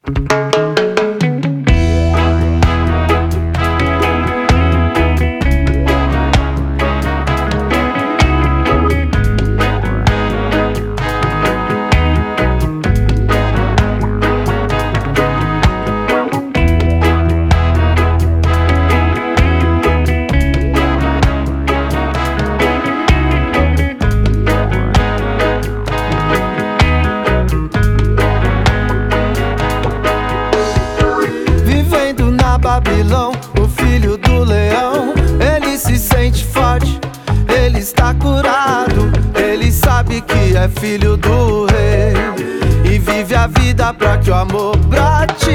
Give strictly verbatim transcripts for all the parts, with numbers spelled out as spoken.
Babilão, o filho do leão, ele se sente forte, ele está curado, ele sabe que é filho do rei e vive a vida pra que o amor brote.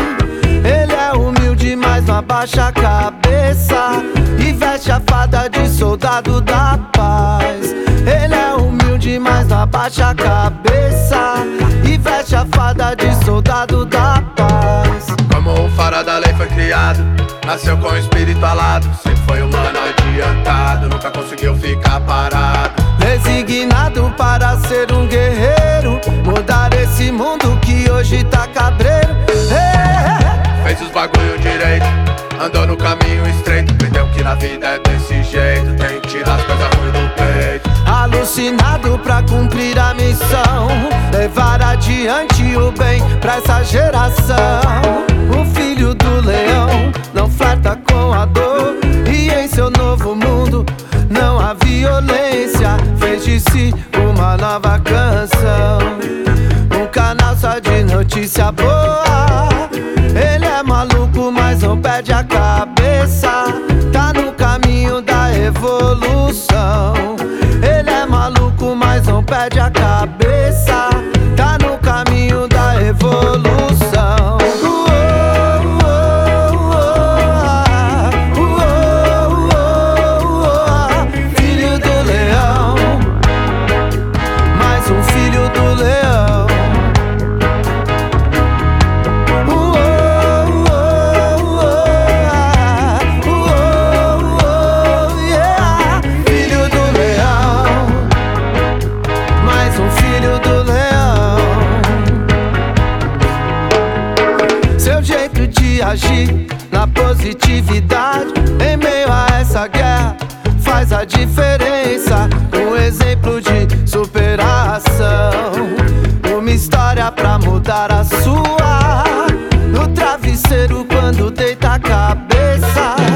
Ele é humilde, mas não abaixa a cabeça e veste a fada de soldado da paz. Ele é humilde, mas não abaixa a cabeça e veste a fada de soldado da paz. Como o fara da lei foi criado, nasceu com o espírito alado, sempre foi humano adiantado, nunca conseguiu ficar parado. Designado para ser um guerreiro, mudar esse mundo que hoje tá cabreiro. Hey! Fez os bagulho direito, andou no caminho estreito, entendeu que na vida é desse jeito, tem que tirar as coisas ruins do peito. Alucinado pra cumprir a missão, levar adiante o bem pra essa geração. O filho do leão não flerta com a dor, e em seu novo mundo não há violência. Fez de si uma nova canção, um canal só de notícia boa. Ele é maluco, mas não perde a cabeça, tá no caminho da evolução. Ele é maluco, mas não perde a cabeça, tá no caminho da evolução. Filho do leão, mais um filho do leão. Filho do leão, mais um filho do leão. Seu jeito de agir na positividade em meio a essa guerra faz a diferença. Um exemplo de superação, uma história pra mudar a sua. No travesseiro quando deita a cabeça,